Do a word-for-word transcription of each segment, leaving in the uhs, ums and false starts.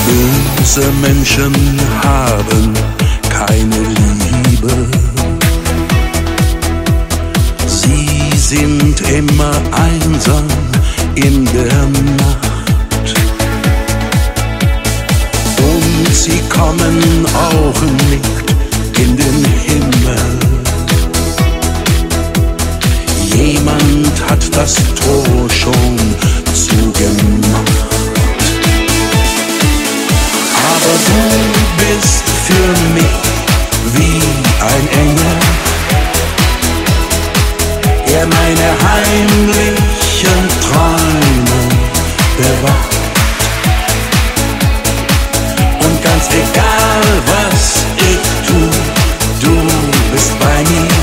Böse Menschen haben keine Liebe. Sie sind immer einsam in der Nacht. Und sie kommen auch nicht in den Himmel. Jemand hat das Tor schon zugemacht. Aber du bist für mich wie ein Engel, der meine heimlichen Träume bewacht. Und ganz egal was ich tu, du bist bei mir.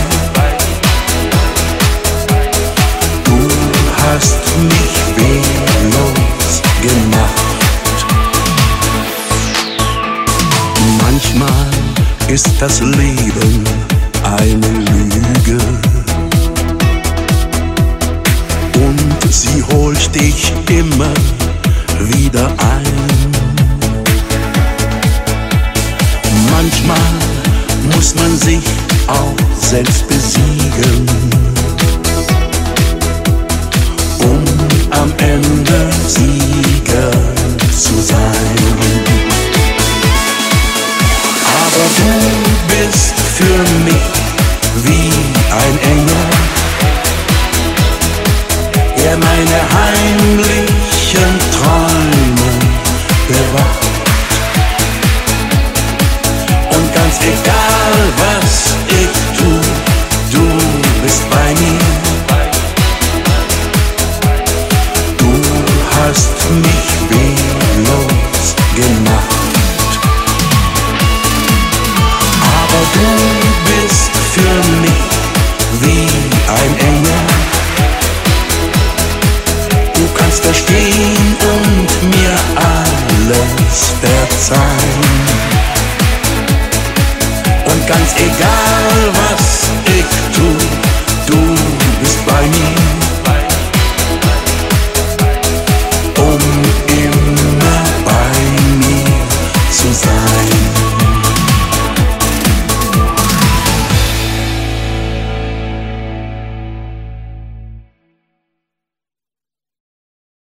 Du hast mich wehrlos gemacht. Manchmal ist das Leben eine Lüge und sie holt dich immer wieder ein. Manchmal muss man sich auch selbst besiegen, um am Ende Sieger zu sein. Aber du bist für mich wie ein Engel, der meine heimlichen Träume bewacht. Und ganz egal was ich tu, du bist bei mir. Du hast mich wehrlos gemacht. Aber du bist für mich wie ein Engel. Du kannst da stehen und mir alles verzeihen. Und ganz egal was ich tu, du bist bei mir.